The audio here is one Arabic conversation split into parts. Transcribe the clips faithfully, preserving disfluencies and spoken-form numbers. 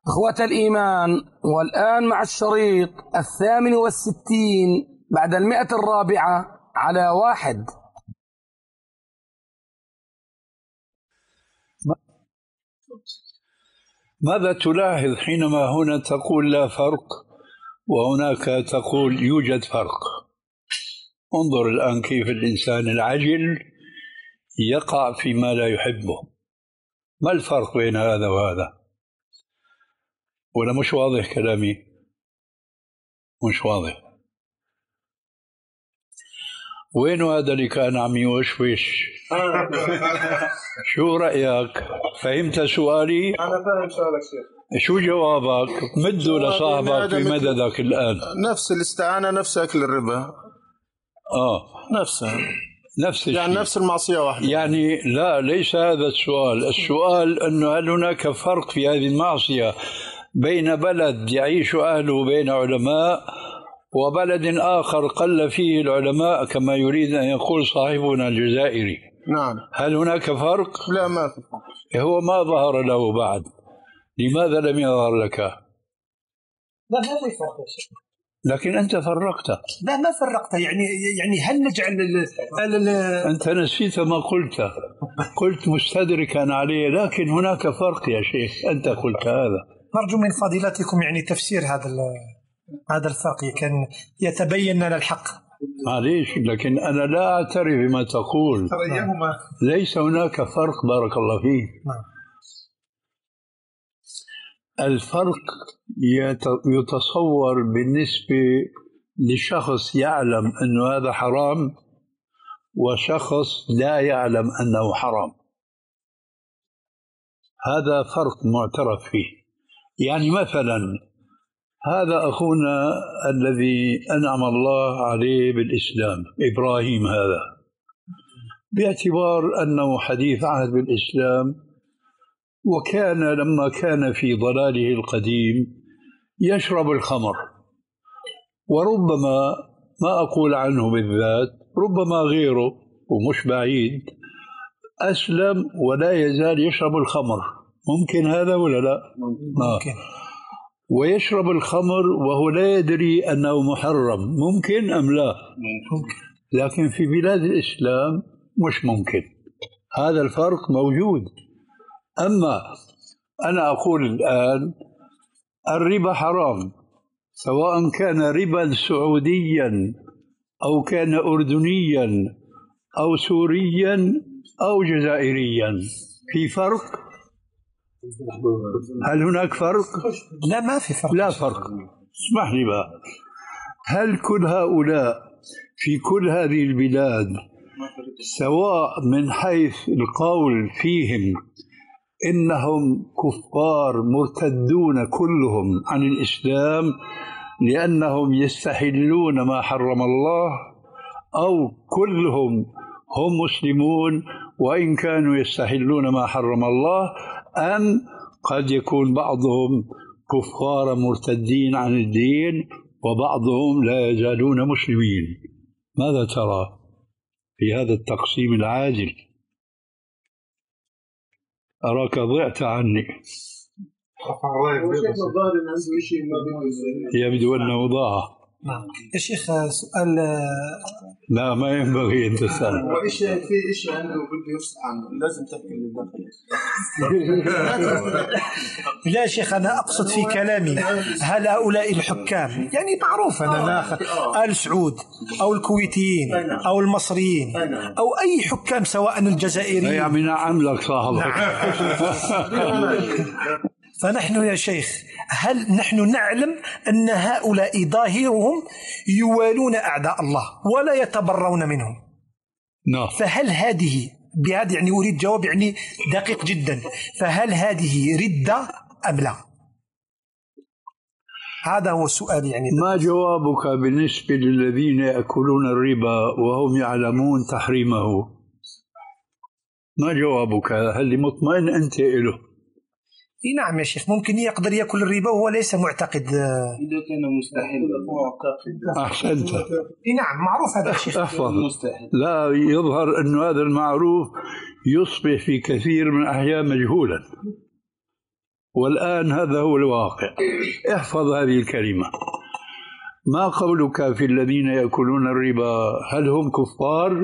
إخوة الإيمان، والآن مع الشريط الثامن والستين بعد المئة الرابعة على واحد. ماذا تلاحظ حينما هنا تقول لا فرق وهناك تقول يوجد فرق؟ انظر الآن كيف الإنسان العجل يقع فيما لا يحبه. ما الفرق بين هذا وهذا؟ ولا مش واضح كلامي؟ مش واضح. وين هذا اللي كان عم يوشوش؟ شو رأيك؟ فهمت سؤالي؟ أنا فاهم سؤالك شيخ. شو جوابك؟ مده لصاحبك في مددك الآن. نفس الاستعانة، نفس أكل الربا. آه نفسها نفس الشيء. يعني نفس المعصية واحدة. يعني لا، ليس هذا السؤال. السؤال أنه هل هناك فرق في هذه المعصية بين بلد يعيش أهله بين علماء وبلد آخر قل فيه العلماء كما يريد أن يقول صاحبنا الجزائري؟ نعم. هل هناك فرق؟ لا، ما في فرق. هو ما ظهر له بعد. لماذا لم يظهر لك؟ لا ما في فرق يا شيخ. لكن أنت فرقته. لا ما فرقته. يعني يعني هل نجعل ال ال أنت نسيت ما قلت. قلت مستدركا عليه، لكن هناك فرق يا شيخ. أنت قلت هذا. نرجو من فضيلتكم يعني تفسير هذا هذا الفرق كان يتبين لنا الحق. معليش، لكن أنا لا أعترف بما تقول. ليس هناك فرق. بارك الله فيك. الفرق يتصور بالنسبة لشخص يعلم أن هذا حرام وشخص لا يعلم أنه حرام. هذا فرق معترف فيه. يعني مثلا هذا أخونا الذي أنعم الله عليه بالإسلام، إبراهيم، هذا باعتبار أنه حديث عهد بالإسلام، وكان لما كان في ضلاله القديم يشرب الخمر، وربما ما أقول عنه بالذات، ربما غيره ومش بعيد أسلم ولا يزال يشرب الخمر. ممكن هذا ولا لا؟ ممكن. آه. ويشرب الخمر وهو لا يدري أنه محرم. ممكن أم لا؟ ممكن. لكن في بلاد الإسلام مش ممكن. هذا الفرق موجود. أما أنا أقول الآن الربا حرام، سواء كان ربا سعوديا أو كان أردنيا أو سوريا أو جزائريا. في فرق؟ هل هناك فرق؟ لا ما في فرق. لا فرق. اسمح لي بقى، هل كل هؤلاء في كل هذه البلاد سواء من حيث القول فيهم إنهم كفار مرتدون كلهم عن الإسلام لأنهم يستحلون ما حرم الله، أو كلهم هم مسلمون وإن كانوا يستحلون ما حرم الله، أم قد يكون بعضهم كفار مرتدين عن الدين وبعضهم لا يزالون مسلمين؟ ماذا ترى في هذا التقسيم العاجل؟ أراك ضعت عني. يبدو أنه ضاع. نعم يا شيخ. سؤال. لا ما ينبغي أن تسأل. وإيش في إيش عنده بده يفصل عنه، لازم تحكي للداخل. لا شيخ، أنا أقصد في كلامي هل هؤلاء الحكام، يعني معروف أنا لا آل سعود أو الكويتيين أو المصريين أو أي حكام سواء الجزائريين. يعني نعم لك صاحبك. فنحن يا شيخ هل نحن نعلم أن هؤلاء ظاهرهم يوالون أعداء الله ولا يتبرون منهم؟ نعم. فهل هذه بهذا يعني أريد جواب يعني دقيق جدا، فهل هذه ردة أم لا؟ هذا هو السؤال. يعني ما جوابك بالنسبة للذين يأكلون الربا وهم يعلمون تحريمه؟ ما جوابك؟ هل مطمئن أنت إله؟ نعم يا شيخ، ممكن يقدر يأكل الربا وهو ليس معتقد. إذا كان مستحيل أحسنت. نعم معروف هذا الشيء. احفظ. لا يظهر أن هذا المعروف يصبح في كثير من الأحيان مجهولا. والآن هذا هو الواقع. احفظ هذه الكلمة. ما قولك في الذين يأكلون الربا؟ هل هم كفار؟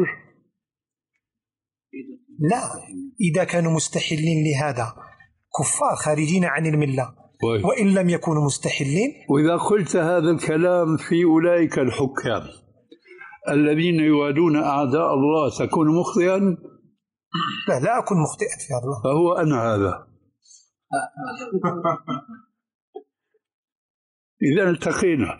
لا، إذا كانوا مستحلين لهذا كفار خارجين عن الملة، وإن لم يكونوا مستحلين. وإذا قلت هذا الكلام في أولئك الحكام الذين يوالون أعداء الله تكون مخطئا؟ لا، لا أكون مخطئا في الله. فهو أنا هذا. إذا التقينا.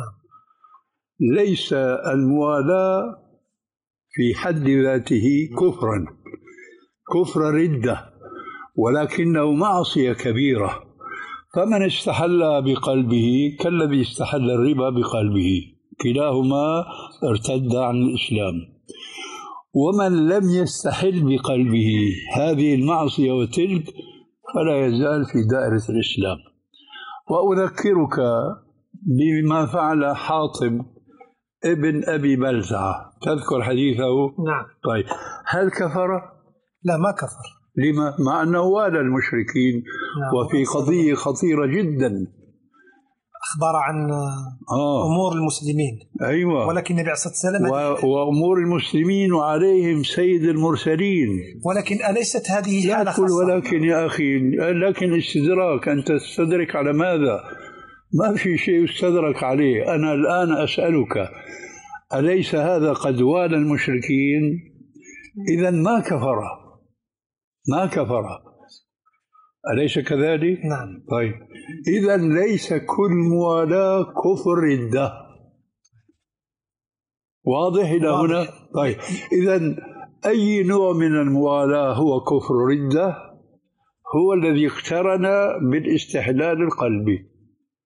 ليس الموالاة في حد ذاته كفرا، كفر ردة، ولكنه معصية كبيرة. فمن استحل بقلبه كالذي استحل الربا بقلبه، كلاهما ارتد عن الإسلام. ومن لم يستحل بقلبه هذه المعصية وتلك فلا يزال في دائرة الإسلام. وأذكرك بما فعل حاطب ابن أبي بلتعة، تذكر حديثه؟ نعم. طيب، هل كفر؟ لا، ما كفر. لما؟ مع أنه والى المشركين. نعم. وفي قضية خطيرة جدا، أخبر عن آه. أمور المسلمين. أيوة. ولكن النبي عليه الصلاة والسلام و... وأمور المسلمين وعليهم سيد المرسلين. ولكن أليست هذه حالة خاصة؟ ولكن يا أخي، لكن استدراك. أنت تستدرك على ماذا؟ ما في شيء يستدرك عليه. أنا الآن أسألك، أليس هذا قد والى المشركين؟ إذا ما كفر، ما كفر، أليس كذلك؟ نعم. طيب، إذا ليس كل موالاة كفر ردة. واضح إلى هنا؟ طيب، إذا أي نوع من الموالاة هو كفر ردة؟ هو الذي اقترن بالاستحلال القلبي.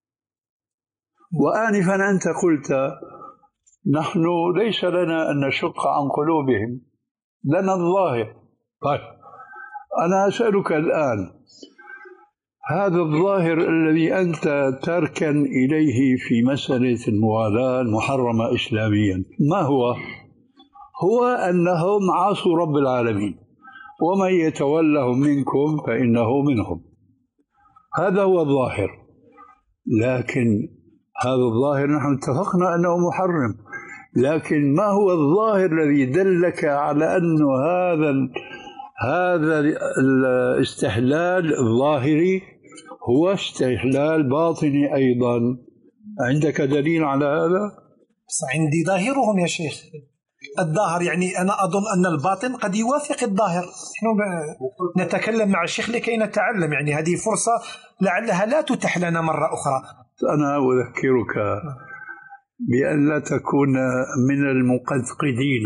وآنفا أنت قلت نحن ليس لنا أن نشق عن قلوبهم، لنا الظاهر. طيب، أنا أسألك الآن، هذا الظاهر الذي أنت تركن إليه في مسألة الموالاة المحرمة إسلاميا، ما هو؟ هو أنهم عاصوا رب العالمين، ومن يتولهم منكم فإنه منهم. هذا هو الظاهر. لكن هذا الظاهر نحن اتفقنا أنه محرم، لكن ما هو الظاهر الذي دلك على أن هذا هذا الاستحلال الظاهري هو استحلال باطني أيضا؟ عندك دليل على هذا؟ بس عندي ظاهرهم يا شيخ. الظاهر يعني أنا أظن أن الباطن قد يوافق الظاهر. نحن نتكلم مع الشيخ لكي نتعلم، يعني هذه فرصة لعلها لا تتح لنا مرة أخرى. أنا أذكرك بأن لا تكون من المقدقدين،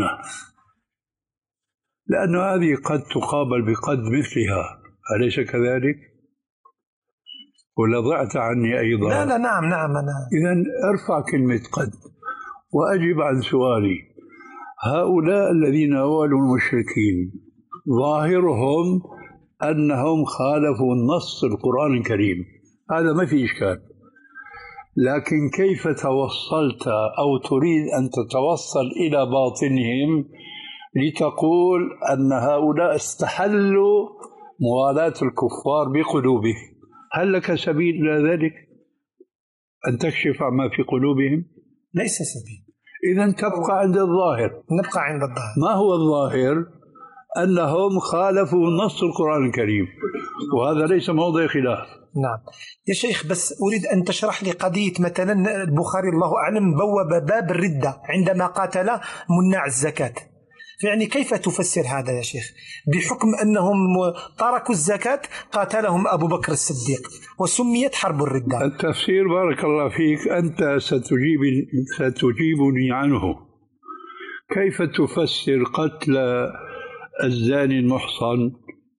لأن هذه قد تقابل بقد مثلها، أليس كذلك؟ ولا ضعت عني أيضا؟ لا لا نعم نعم أنا. إذن ارفع كلمة قد وأجب عن سؤالي. هؤلاء الذين والوا المشركين ظاهرهم أنهم خالفوا النص القرآن الكريم، هذا ما في إشكال. لكن كيف توصلت أو تريد أن تتوصل إلى باطنهم لتقول أن هؤلاء استحلوا موالاة الكفار بقلوبهم؟ هل لك سبيل إلى ذلك؟ أن تكشف عما في قلوبهم؟ ليس سبيل. إذن تبقى عند الظاهر. نبقى عند الظاهر. ما هو الظاهر؟ أنهم خالفوا نص القرآن الكريم، وهذا ليس موضع خلاف. نعم يا شيخ، بس أريد أن تشرح لي قضية مثلا البخاري الله أعلم بوب باب الردة عندما قاتل منع الزكاة، يعني كيف تفسر هذا يا شيخ؟ بحكم أنهم تركوا الزكاة قاتلهم أبو بكر الصديق وسميت حرب الردة. التفسير بارك الله فيك أنت ستجيب ستجيبني عنه. كيف تفسر قتل الزاني المحصن؟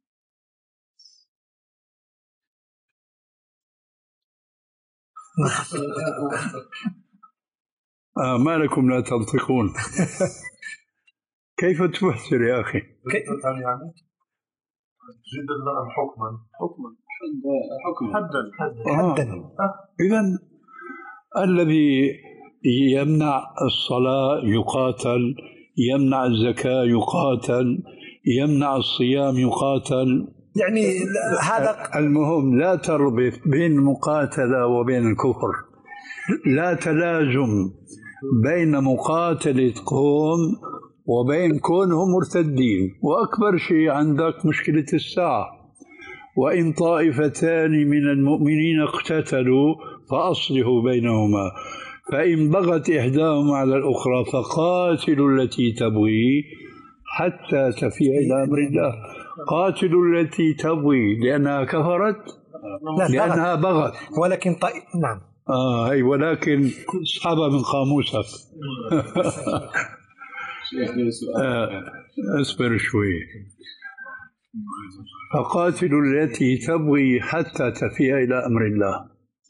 آه ما لكم لا تنطقون؟ كيف تفسر يا أخي؟ يعني جدا لهم حكما حكما حدا حدا. إذن الذي يمنع الصلاة يقاتل، يمنع الزكاة يقاتل، يمنع الصيام يقاتل، يعني هذا المهم لا تربط بين المقاتلة وبين الكفر، لا تلازم بين مقاتلة قوم وبين كونهم مرتدين. وأكبر شيء عندك مشكلة الساعة، وإن طائفتان من المؤمنين اقتتلوا فأصلحوا بينهما فإن بغت إحداهما على الأخرى فقاتلوا التي تبغي حتى تفيء إلى أمر الله. قاتلوا التي تبغي لأنها كفرت، لا لأنها بغت، ولكن طيب نعم آه هي ولكن اسحبها من قاموسك. آه اصبر شوي. فقاتلوا التي تبغي حتى تفيء إلى أمر الله.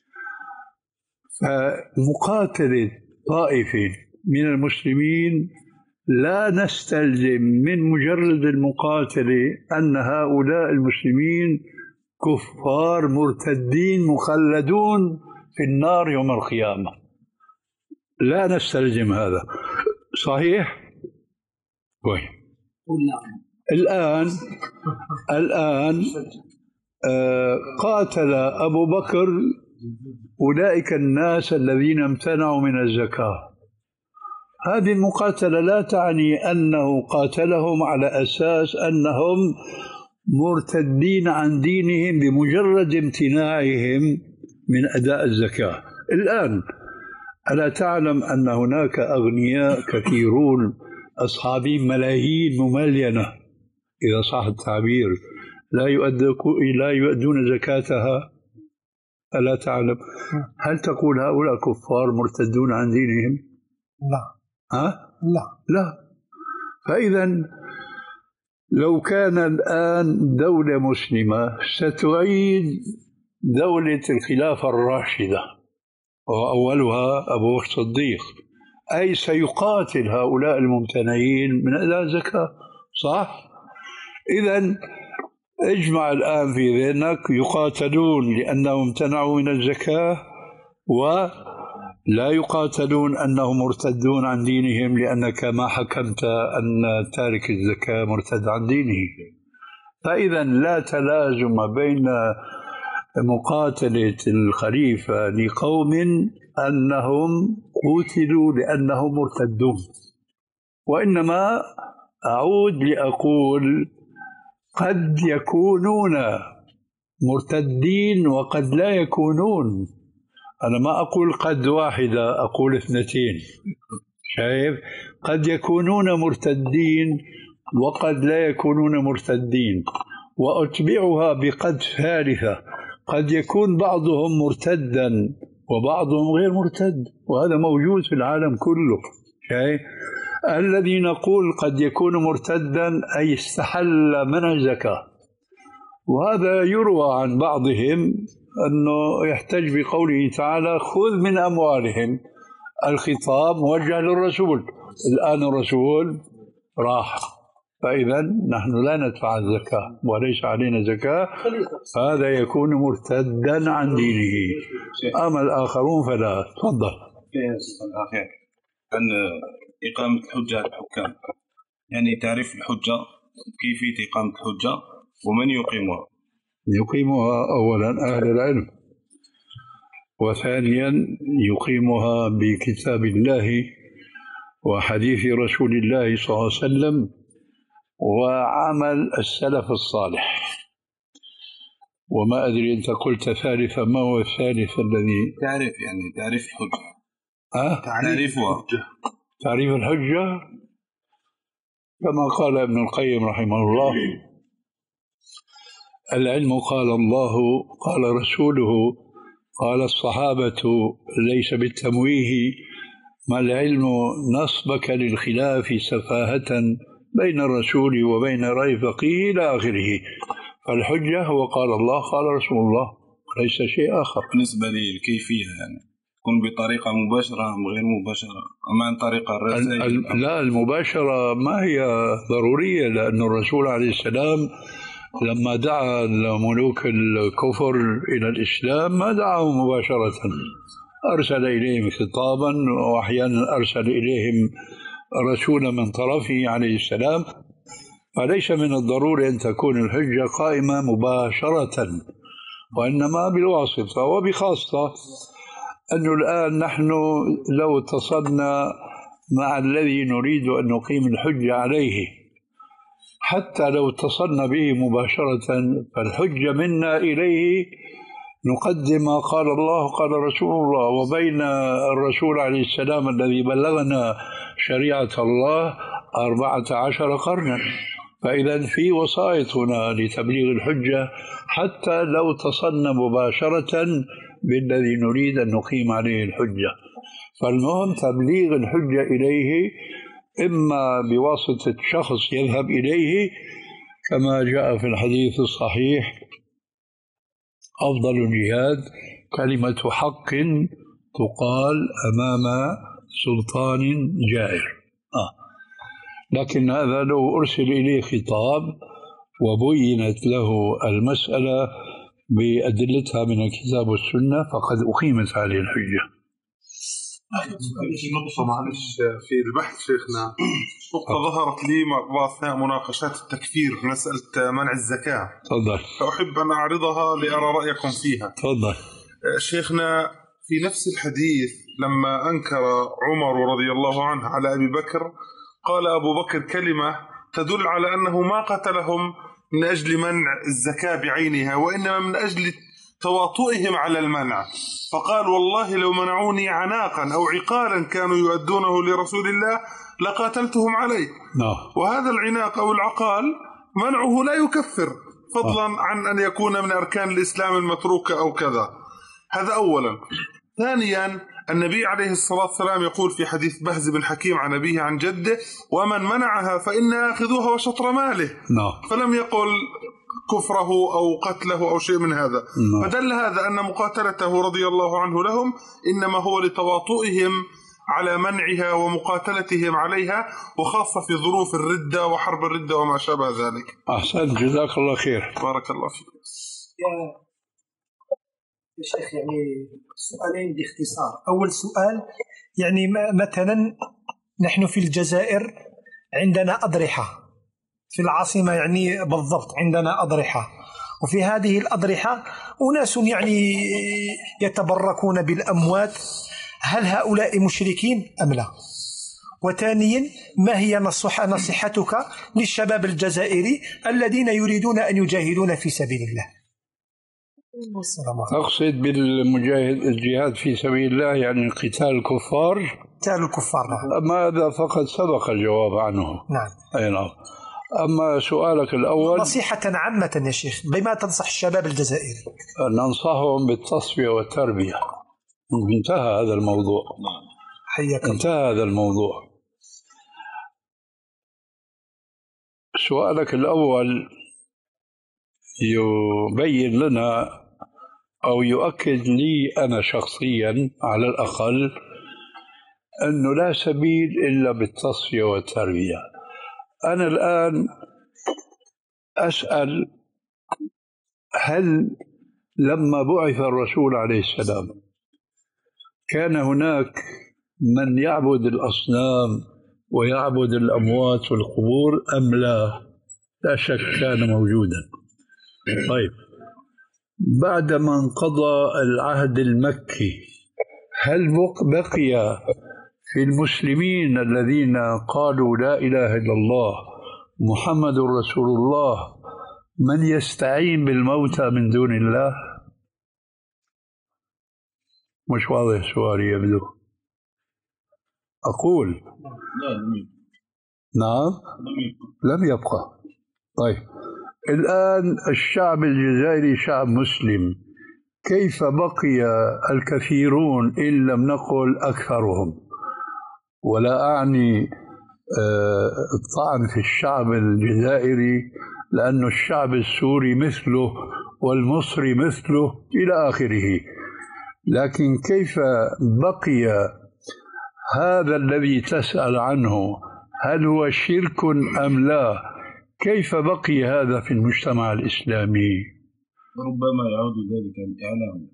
فمقاتلة طائفة من المسلمين لا نستلزم من مجرد المقاتلة أن هؤلاء المسلمين كفار مرتدين مخلدون في النار يوم القيامة، لا نستلزم هذا. صحيح؟ طيب الآن الآن آه قاتل أبو بكر أولئك الناس الذين امتنعوا من الزكاة. هذه المقاتلة لا تعني أنه قاتلهم على أساس أنهم مرتدين عن دينهم بمجرد امتناعهم من أداء الزكاة. الآن ألا تعلم أن هناك أغنياء كثيرون أصحابين ملايين مملينة إذا صح التعبير لا لا يؤدون زكاتها؟ ألا تعلم؟ هل تقول هؤلاء كفار مرتدون عن دينهم؟ لا. ها؟ لا لا. فإذا لو كان الآن دولة مسلمة ستعيد دولة الخلافة الراشدة وأولها أبو بكر الصديق، أي سيقاتل هؤلاء الممتنعين من أداء الزكاة، صح؟ إذن اجمع الآن في ذهنك يقاتلون لأنهم امتنعوا من الزكاة، ولا يقاتلون أنهم مرتدون عن دينهم لأنك ما حكمت أن تارك الزكاة مرتد عن دينه. فإذا لا تلازم بين مقاتلة الخليفة لقوم أنهم قتلوا لأنهم مرتدون، وإنما أعود لأقول قد يكونون مرتدين وقد لا يكونون. أنا ما أقول قد واحدة، أقول اثنتين. شايف؟ قد يكونون مرتدين وقد لا يكونون مرتدين. وأتبعها بقد ثالثة، قد يكون بعضهم مرتدا وبعضهم غير مرتد، وهذا موجود في العالم كله. شايف؟ الذي نقول قد يكون مرتدا أي استحل منع الزكاة، وهذا يروى عن بعضهم أنه يحتج بقوله تعالى خذ من أموالهم، الخطاب موجه للرسول، الآن الرسول راح، فإذا نحن لا ندفع الزكاة وليس علينا زكاة، هذا يكون مرتدا عن دينه. أما الآخرون فلا. تفضل. عن إقامة الحجة على الحكام، يعني تعريف الحجة، كيفية إقامة الحجة ومن يقيمها؟ يقيمها أولا أهل العلم، وثانيا يقيمها بكتاب الله وحديث رسول الله صلى الله عليه وسلم وعمل السلف الصالح. وما أدري أنت قلت ثالثا، ما هو الثالث الذي تعرف؟ يعني تعريف الحجة. أه؟ تعريفها تعريف الحجة كما قال ابن القيم رحمه الله: العلم قال الله قال رسوله قال الصحابة ليس بالتمويه، ما العلم نصبك للخلاف سفاهة بين الرسول وبين رأي فقيه إلى آخره. فالحجة هو قال الله قال رسول الله، ليس شيء آخر. بالنسبة للكيفية يعني تكون بطريقة مباشرة أم غير مباشرة أم عن طريق الرسائل؟ لا، المباشرة ما هي ضرورية، لأن الرسول عليه السلام لما دعا ملوك الكفر إلى الإسلام ما دعاهم مباشرة، أرسل إليهم خطابا وأحيانا أرسل إليهم رسولا من طرفه عليه السلام. فليس من الضروري أن تكون الحجة قائمة مباشرة، وإنما بالواسطة. وبخاصة أنه الآن نحن لو اتصلنا مع الذي نريد أن نقيم الحجة عليه، حتى لو اتصلنا به مباشرة، فالحجة منا إليه نقدم ما قال الله قال رسول الله، وبين الرسول عليه السلام الذي بلغنا شريعة الله أربعة عشر قرنا. فإذا في وسائط هنا لتبليغ الحجة حتى لو اتصلنا مباشرة بالذي نريد أن نقيم عليه الحجة. فالمهم تبليغ الحجة إليه إما بواسطة شخص يذهب إليه كما جاء في الحديث الصحيح: أفضل الجهاد كلمة حق تقال أمام سلطان جائر. آه. لكن هذا لو أرسل إليه خطاب وبينت له المسألة بأدلتها من الكتاب والسنة فقد أقيمت عليه الحجة. نقطة معلش في البحث شيخنا، نقطة ظهرت لي أثناء مناقشات التكفير في مسألة منع الزكاة. تفضل. فأحب أن أعرضها لأرى رأيكم فيها. تفضل. شيخنا في نفس الحديث لما أنكر عمر رضي الله عنه على أبي بكر، قال أبو بكر كلمة تدل على أنه ما قتلهم من أجل منع الزكاة بعينها، وإنما من أجل تواطؤهم على المنع. فقال: والله لو منعوني عناقا أو عقالا كانوا يؤدونه لرسول الله لقاتلتهم عليه. no. وهذا العناق أو العقال منعه لا يكفر، فضلا no. عن أن يكون من أركان الإسلام المتروكة أو كذا. هذا أولا. ثانيا، النبي عليه الصلاة والسلام يقول في حديث بهز بن حكيم عن أبيه عن جده: ومن منعها فإنا أخذوها وشطر ماله. no. فلم يقل كفره أو قتله أو شيء من هذا. no. فدل هذا أن مقاتلته رضي الله عنه لهم إنما هو لتواطؤهم على منعها ومقاتلتهم عليها، وخاصة في ظروف الردة وحرب الردة وما شابه ذلك. أحسن، جزاك الله خير. بارك الله فيك. يا شيخ، يعني سؤالين باختصار. أول سؤال، يعني مثلا نحن في الجزائر عندنا أضرحة في العاصمة، يعني بالضبط عندنا أضرحة، وفي هذه الأضرحة أناس يعني يتبركون بالأموات. هل هؤلاء مشركين أم لا؟ وثانيا، ما هي نصح نصيحتك للشباب الجزائري الذين يريدون أن يجاهدون في سبيل الله؟ أقصد بالمجاهد الجهاد في سبيل الله يعني قتال الكفار. قتال الكفار، نعم. ماذا فقد سبق الجواب عنه. نعم. أي نعم. أما سؤالك الأول، نصيحة عامة يا شيخ، بما تنصح الشباب الجزائري؟ ننصحهم بالتصفية والتربية. انتهى هذا الموضوع. حياك. انتهى هذا الموضوع. سؤالك الأول يبين لنا أو يؤكد لي أنا شخصيا على الأقل أنه لا سبيل إلا بالتصفية والتربية. أنا الآن أسأل: هل لما بعث الرسول عليه السلام كان هناك من يعبد الأصنام ويعبد الأموات والقبور أم لا؟ لا شك كان موجودا. طيب، بعدما انقضى العهد المكي هل بقي في المسلمين الذين قالوا لا إله إلا الله محمد رسول الله من يستعين بالموتى من دون الله؟ مش واضح سؤالي يبدو. أقول نعم، لم يبقى. طيب، الآن الشعب الجزائري شعب مسلم، كيف بقي الكثيرون إن لم نقل أكثرهم؟ ولا أعني الطعن في الشعب الجزائري، لأن الشعب السوري مثله والمصري مثله إلى آخره، لكن كيف بقي هذا الذي تسأل عنه هل هو شرك أم لا؟ كيف بقي هذا في المجتمع الإسلامي؟ ربما يعود ذلك الإعلام.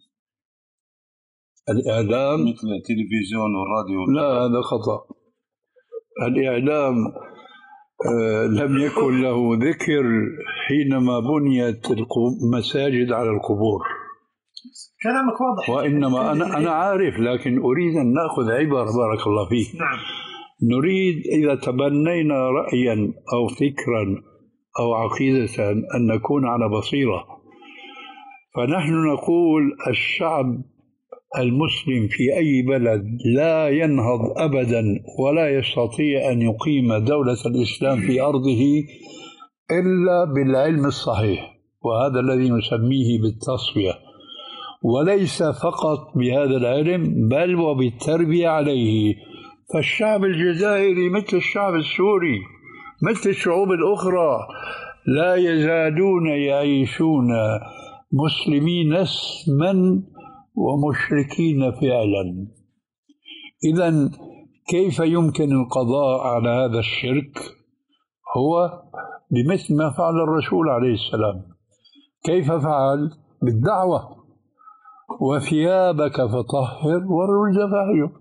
الإعلام مثل التلفزيون والراديو. لا، هذا خطأ. الإعلام آه لم يكن له ذكر حينما بنيت المساجد على القبور. كلامك واضح. وإنما أنا أنا عارف، لكن أريد أن نأخذ عبرة بارك الله فيك. نعم. نريد إذا تبنينا رأيا أو فكرا أو عقيدة أن نكون على بصيرة، فنحن نقول الشعب المسلم في أي بلد لا ينهض أبدا ولا يستطيع أن يقيم دولة الإسلام في أرضه إلا بالعلم الصحيح، وهذا الذي نسميه بالتصفية، وليس فقط بهذا العلم بل وبالتربية عليه. فالشعب الجزائري مثل الشعب السوري مثل الشعوب الأخرى لا يزالون يعيشون مسلمين اسما ومشركين فعلا. إذن كيف يمكن القضاء على هذا الشرك؟ هو بمثل ما فعل الرسول عليه السلام. كيف فعل؟ بالدعوة: وثيابك فطهر والرجز فاهجر.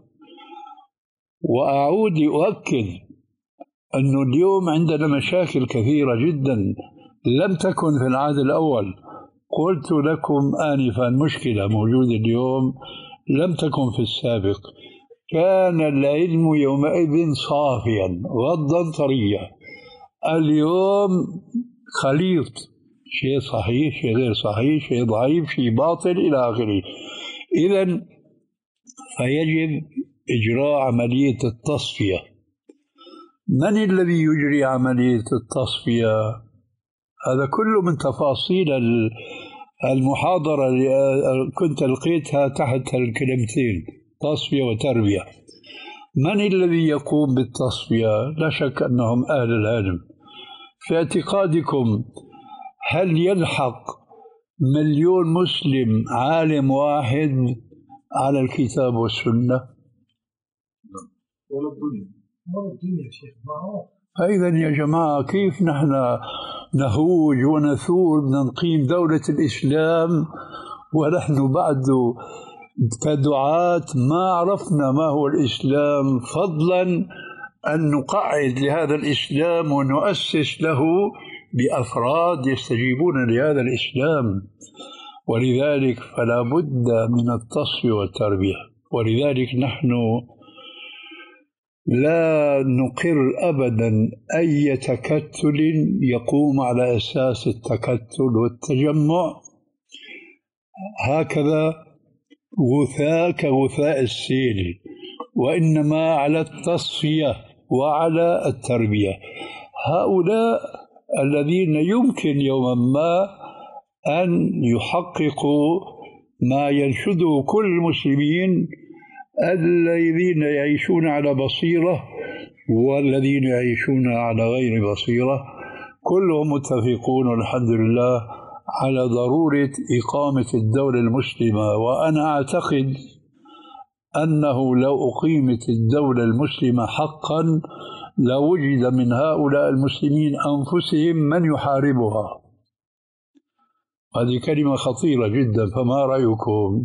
وأعود أؤكد أنه اليوم عندنا مشاكل كثيرة جدا لم تكن في العهد الأول. قلت لكم آنفا مشكلة موجودة اليوم لم تكن في السابق. كان العلم يومئذ صافيا غضا طريا، اليوم خليط، شيء صحيح شيء غير صحيح، شيء ضعيف شيء باطل إلى آخره. إذن فيجب إجراء عملية التصفية. من الذي يجري عملية التصفية؟ هذا كله من تفاصيل المحاضرة اللي كنت لقيتها تحت الكلمتين تصفية وتربية. من الذي يقوم بالتصفية؟ لا شك أنهم أهل العلم. في اعتقادكم هل يلحق مليون مسلم عالم واحد على الكتاب والسنة؟ ولا الدنيا ولا الدنيا يا شيخ. فإذا يا جماعة كيف نحن نهوج ونثور نقيم دولة الإسلام ونحن بعد كدعاة ما عرفنا ما هو الإسلام، فضلا أن نقعد لهذا الإسلام ونؤسس له بأفراد يستجيبون لهذا الإسلام. ولذلك فلا بد من التصفية والتربية. ولذلك نحن لا نقر أبدا أي تكتل يقوم على أساس التكتل والتجمع هكذا غثاء كغثاء السيل، وإنما على التصفية وعلى التربية. هؤلاء الذين يمكن يوما ما أن يحققوا ما ينشده كل المسلمين الذين يعيشون على بصيرة والذين يعيشون على غير بصيرة، كلهم متفقون والحمد لله على ضرورة إقامة الدولة المسلمة. وأنا أعتقد أنه لو أقيمت الدولة المسلمة حقا لوجد من هؤلاء المسلمين أنفسهم من يحاربها. هذه كلمة خطيرة جدا، فما رأيكم؟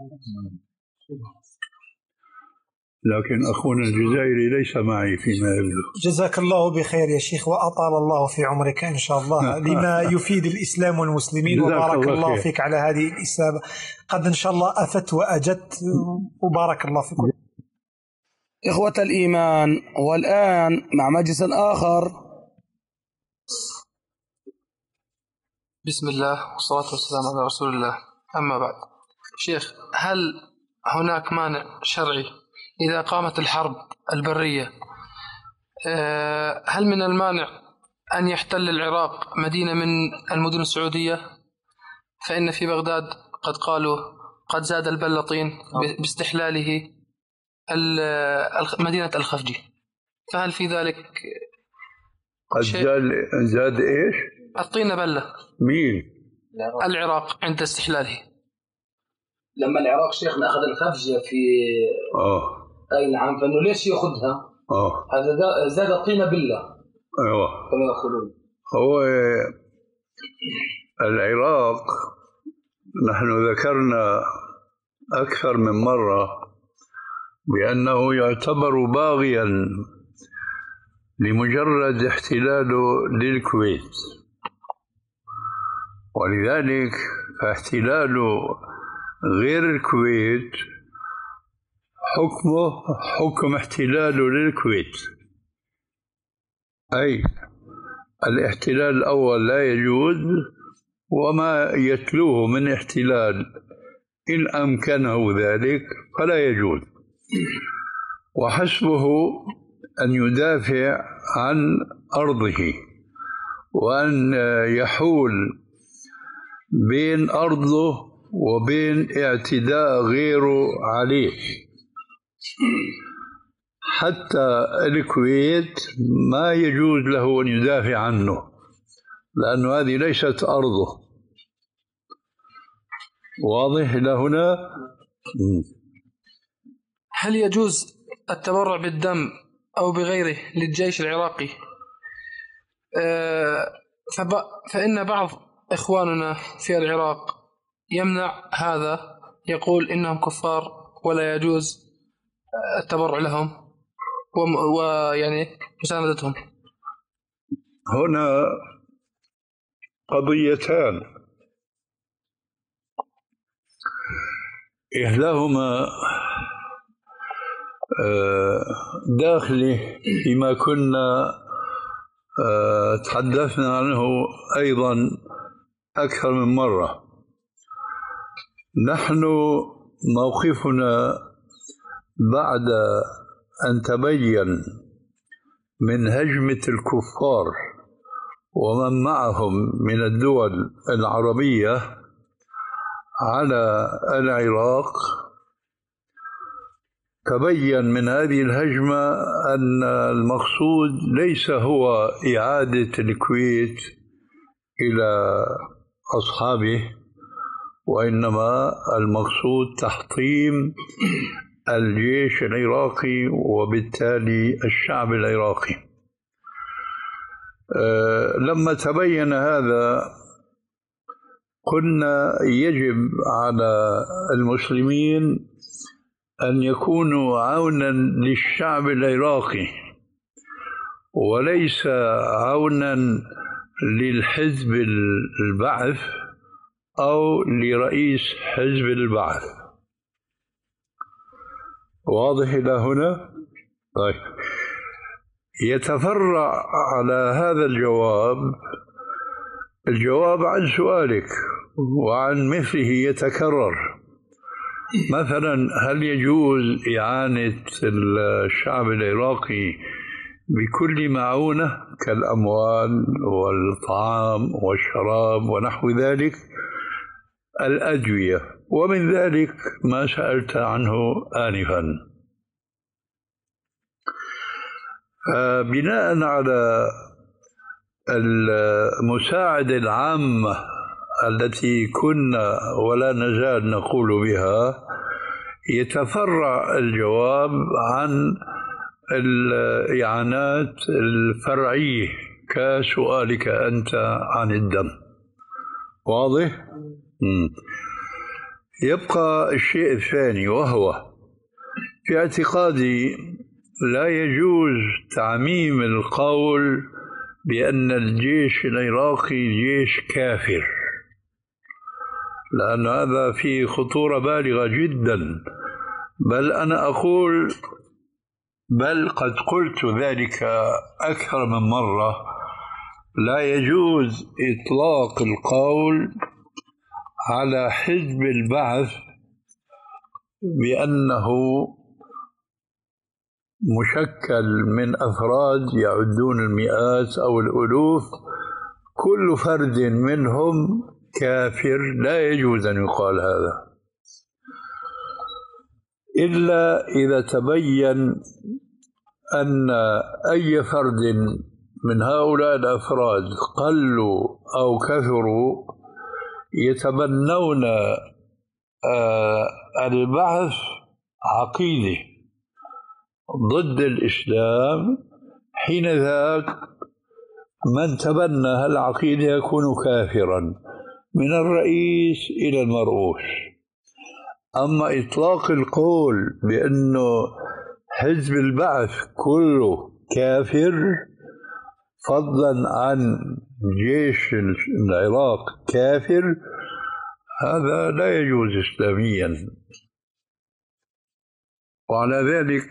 لكن أخونا الجزائري ليس معي فيما يبدو. جزاك الله بخير يا شيخ، وأطال الله في عمرك إن شاء الله لما يفيد الإسلام والمسلمين، وبارك الله, الله فيك على هذه الإسابة. قد إن شاء الله أفدت وأجدت، وبارك الله فيكم. إخوة الإيمان، والآن مع مجلس آخر. بسم الله والصلاة والسلام على رسول الله، أما بعد. شيخ، هل هناك مانع شرعي إذا قامت الحرب البرية؟ هل من المانع أن يحتل العراق مدينة من المدن السعودية؟ فإن في بغداد قد قالوا قد زاد البلاطين باستحلاله مدينة الخفجي، فهل في ذلك شيء؟ زاد إيش؟ الطينة بلة. مين؟ العراق عند استحلاله. لما العراق شيخنا أخذ الخفجة في آه أي نعم، فإنه ليش يأخذها؟ آه هذا زاد الطينة بلة. أيوة كما يقولون. هو العراق نحن ذكرنا أكثر من مرة بأنه يعتبر باغيا لمجرد احتلاله للكويت، ولذلك فاحتلاله غير الكويت حكمه حكم احتلاله للكويت، أي الاحتلال الأول لا يجوز، وما يتلوه من احتلال إن أمكنه ذلك فلا يجوز، وحسبه أن يدافع عن أرضه وأن يحول بين أرضه وبين اعتداء غيره عليه. حتى الكويت ما يجوز له أن يدافع عنه، لأن هذه ليست أرضه. واضح إلى هنا؟ هل يجوز التبرع بالدم أو بغيره للجيش العراقي؟ فإن بعض إخواننا في العراق يمنع هذا، يقول إنهم كفار ولا يجوز التبرع لهم ويعني مساندتهم. هنا قضيتان، إحداهما داخلي فيما كنا تحدثنا عنه أيضا أكثر من مرة. نحن موقفنا بعد أن تبين من هجمة الكفار ومن معهم من الدول العربية على العراق، تبين من هذه الهجمة أن المقصود ليس هو إعادة الكويت إلى أصحابه، وإنما المقصود تحطيم الجيش العراقي وبالتالي الشعب العراقي. أه لما تبين هذا قلنا يجب على المسلمين أن يكونوا عونا للشعب العراقي وليس عونا للحزب البعث أو لرئيس حزب البعث. واضح إلى هنا؟ طيب، يتفرع على هذا الجواب الجواب عن سؤالك وعن مثله يتكرر. مثلا، هل يجوز إعانة الشعب العراقي بكل معونة كالأموال والطعام والشراب ونحو ذلك، الأدوية، ومن ذلك ما سألت عنه آنفا. بناء على المساعدة العامة التي كنا ولا نزال نقول بها، يتفرع الجواب عن الإعانات الفرعية كسؤالك أنت عن الدم. واضح؟ م. يبقى الشيء الثاني، وهو في اعتقادي لا يجوز تعميم القول بأن الجيش العراقي جيش كافر، لأن هذا فيه خطورة بالغة جدا. بل أنا أقول، بل قد قلت ذلك أكثر من مرة، لا يجوز إطلاق القول على حزب البعث بأنه مشكل من أفراد يعدون المئات أو الألوف، كل فرد منهم كافر. لا يجوز أن يقال هذا إلا إذا تبين أن أي فرد من هؤلاء الأفراد قلوا أو كثروا يتبنون البعث عقيدة ضد الإسلام، حين ذاك من تبنى هالعقيدة يكون كافرا من الرئيس إلى المرؤوس. أما إطلاق القول بأنه حزب البعث كله كافر فضلا عن جيش العراق كافر، هذا لا يجوز إسلاميا. وعلى ذلك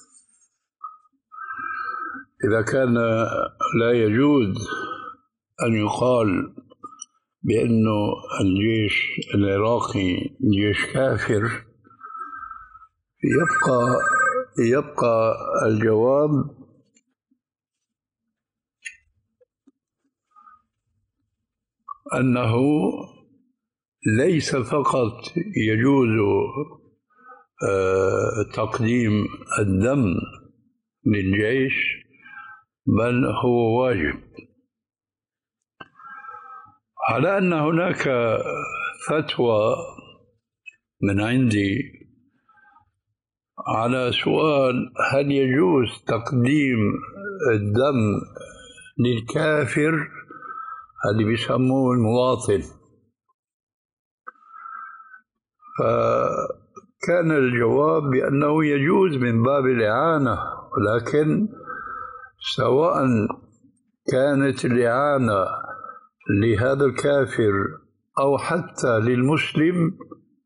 إذا كان لا يجوز أن يقال بأنه الجيش العراقي جيش كافر، يبقى يبقى الجواب أنه ليس فقط يجوز تقديم الدم للجيش، بل هو واجب. على أن هناك فتوى من عندي على سؤال هل يجوز تقديم الدم للكافر اللي بيسموه المواطن، فكان الجواب بأنه يجوز من باب الإعانة، ولكن سواء كانت الإعانة لهذا الكافر أو حتى للمسلم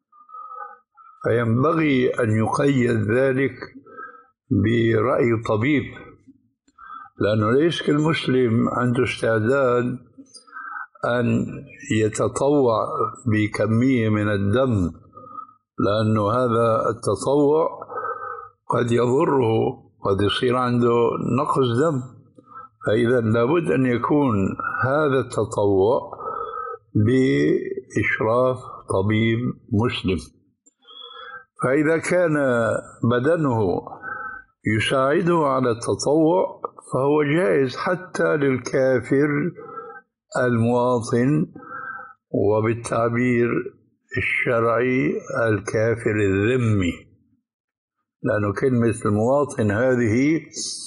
فينبغي أن يقيد ذلك برأي طبيب، لأنه ليس كل مسلم عنده استعداد أن يتطوع بكمية من الدم، لأنه هذا التطوع قد يضره، قد يصير عنده نقص دم، فإذا لابد أن يكون هذا التطوع بإشراف طبيب مسلم. فإذا كان بدنه يساعده على التطوع فهو جائز حتى للكافر المواطن، وبالتعبير الشرعي الكافر الذمي، لأن كلمة المواطن هذه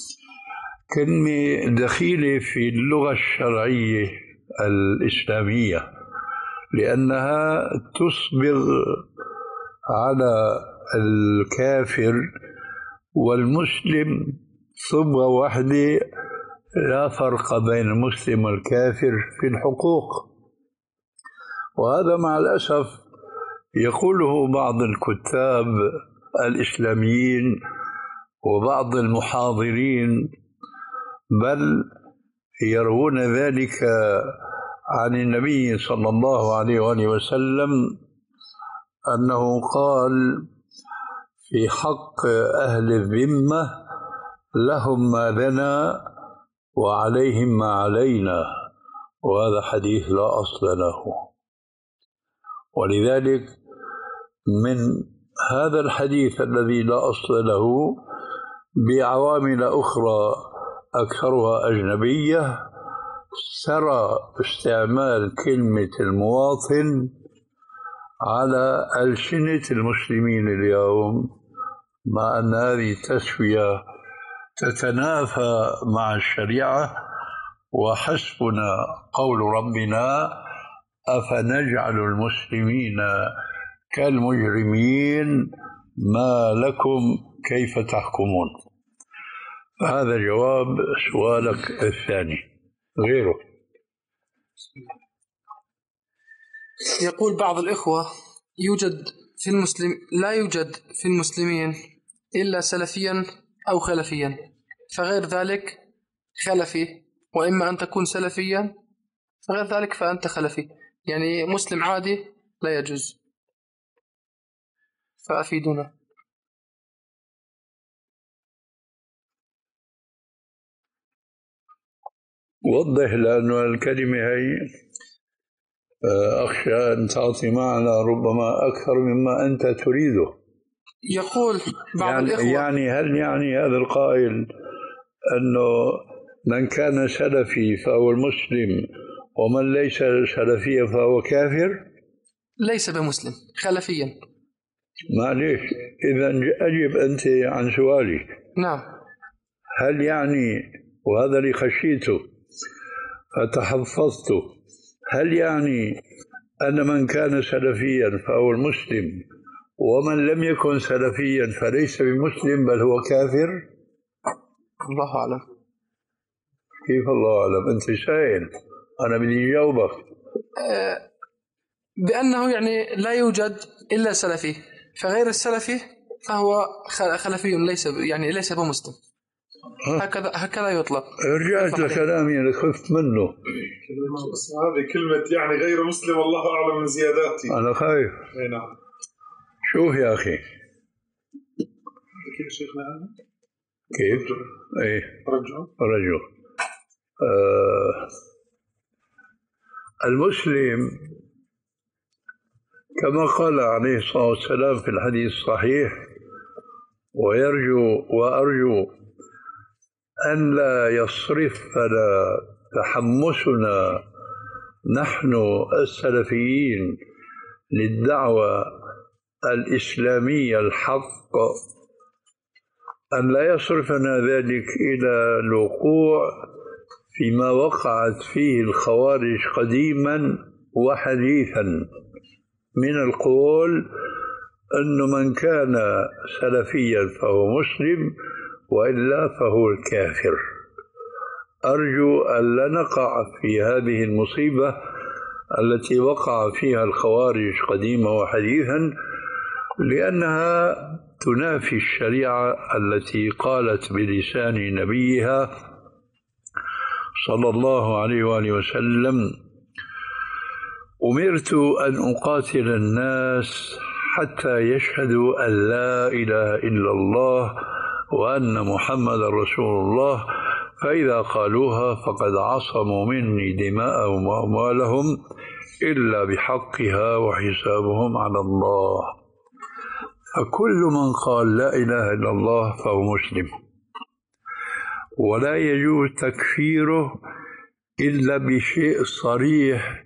كلمة دخيلة في اللغة الشرعية الإسلامية، لأنها تصبغ على الكافر والمسلم صبغة واحدة، لا فرق بين المسلم والكافر في الحقوق. وهذا مع الأسف يقوله بعض الكتاب الإسلاميين وبعض المحاضرين، بل يروون ذلك عن النبي صلى الله عليه وآله وسلم أنه قال في حق أهل الذمة لهم ما لنا وعليهم ما علينا، وهذا حديث لا أصل له. ولذلك من هذا الحديث الذي لا أصل له بعوامل أخرى أكثرها أجنبية سرى استعمال كلمة المواطن على ألسنة المسلمين اليوم، مع أن هذه تسوية تتنافى مع الشريعة. وحسبنا قول ربنا أفنجعل المسلمين كالمجرمين ما لكم كيف تحكمون. هذا جواب سؤالك الثاني. غيره يقول بعض الإخوة يوجد في المسلم لا يوجد في المسلمين إلا سلفيا أو خلفيا، فغير ذلك خلفي، وإما أن تكون سلفيا فغير ذلك فأنت خلفي، يعني مسلم عادي لا يجوز، فأفيدونا. وضح، لأن الكلمة هي أخشى أن تعطي معنى ربما أكثر مما أنت تريده. يقول بعض يعني الإخوة يعني هل يعني هذا القائل أنه من كان سلفي فهو المسلم ومن ليس سلفيا فهو كافر؟ ليس بمسلم، خلفيا. معليش، إذا أجب أنت عن سؤالي. نعم. هل يعني، وهذا اللي خشيته فتحفظت، هل يعني أن من كان سلفيا فهو المسلم ومن لم يكن سلفيا فليس بمسلم بل هو كافر؟ الله أعلم. كيف الله أعلم؟ أنت سائل، أنا بدي أجاوبك. بأنه يعني لا يوجد إلا سلفي، فغير السلفي فهو خلفي ليس يعني ليس بمسلم. هكذا هكذا يطلق. رجعت لكلامي اللي خفت منه. هذه كلمة يعني غير مسلم الله أعلم من زياداتي. أنا خايف. أي نعم. شوف يا أخي. كيف شيخنا هذا؟ كيف؟ إيه. رجل. رجل. آه المسلم كما قال عليه الصلاة والسلام في الحديث الصحيح: ويرجو وأرجو أن لا يصرفنا تحمسنا نحن السلفيين للدعوة الإسلامية الحق، أن لا يصرفنا ذلك إلى الوقوع فيما وقعت فيه الخوارج قديما وحديثا من القول أن من كان سلفيا فهو مسلم وإلا فهو الكافر. أرجو أن لا نقع في هذه المصيبة التي وقع فيها الخوارج قديما وحديثا، لأنها تنافي الشريعة التي قالت بلسان نبيها صلى الله عليه وآله وسلم: أمرت أن أقاتل الناس حتى يشهدوا أن لا إله إلا الله وأن محمد رسول الله، فإذا قالوها فقد عصموا مني دماءهم وأموالهم إلا بحقها وحسابهم على الله. فكل من قال لا إله إلا الله فهو مسلم، ولا يجوز تكفيره إلا بشيء صريح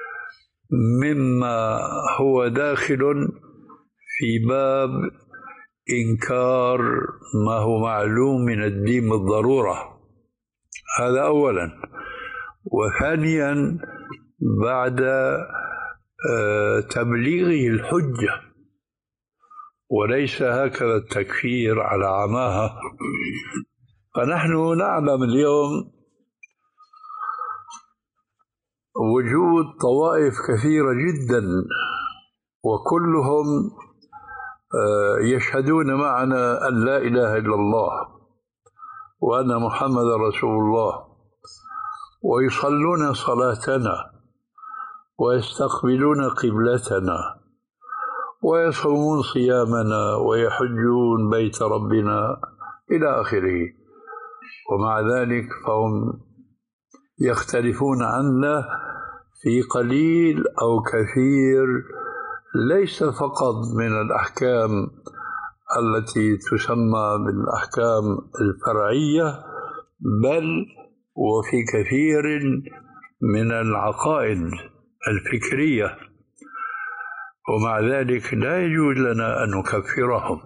مما هو داخل في باب إنكار ما هو معلوم من الدين بالضرورة. هذا أولا. وثانيا بعد تبليغه الحجة، وليس هكذا التكفير على عماها. فنحن نعلم اليوم وجود طوائف كثيرة جدا، وكلهم يشهدون معنا أن لا إله إلا الله وأن محمد رسول الله، ويصلون صلاتنا ويستقبلون قبلتنا ويصومون صيامنا ويحجون بيت ربنا إلى آخره. ومع ذلك فهم يختلفون عنا في قليل أو كثير، ليس فقط من الأحكام التي تسمى بالأحكام الفرعية، بل وفي كثير من العقائد الفكرية. ومع ذلك لا يجوز لنا أن نكفرهم،